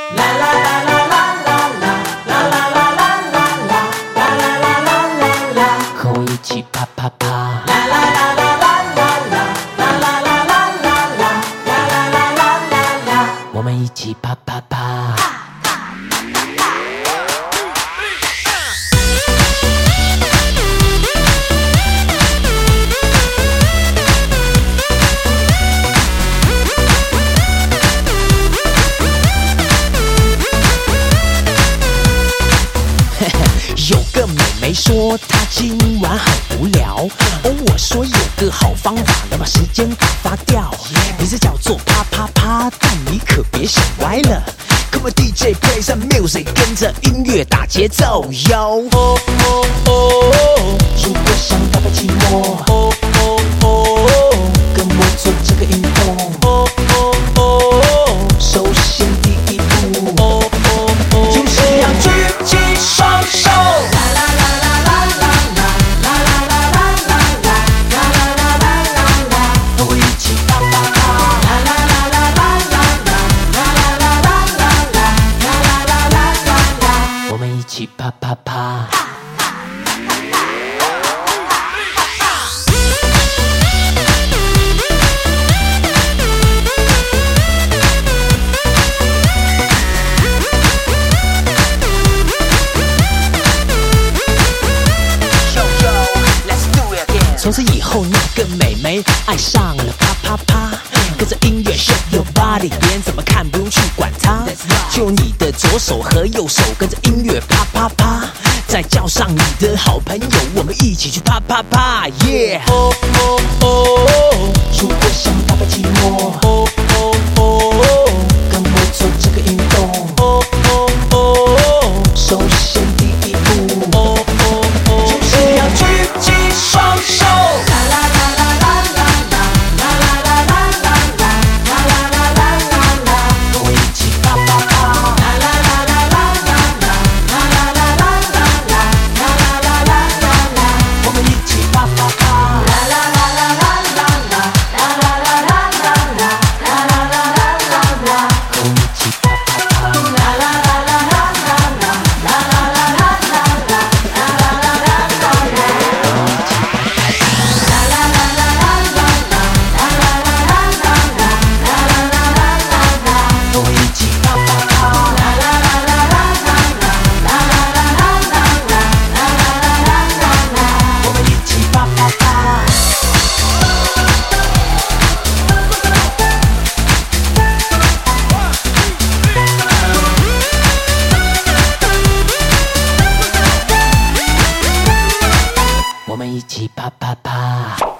和我一起啪啪啪。我们一起啪啪啪。有个妹妹说她今晚很无聊，我说有个好方法能把时间打发掉，名字叫做啪啪啪，但你可别想歪了。Come on DJ play some music， 跟着音乐打节奏哟。如果想打败寂寞，跟我做这个运动。首先第一步，就是要举起双手。和我一起啪啪啪。我们一起啪啪啪。从此以后，那个妹妹爱上了啪啪啪，跟着音乐 shake your body， 别人怎么看不用去管它，就你的左手和右手跟着音乐啪啪啪，再叫上你的好朋友，我们一起去啪啪啪 ，yeah。如果想打败寂寞，跟我做这个运动。首先第一步，就是要举起双手。和我一起啪啪啪。我们一起啪啪啪。和我一起啪啪啪。和我一起啪啪啪。我们一起啪啪啪。我们一起啪啪啪。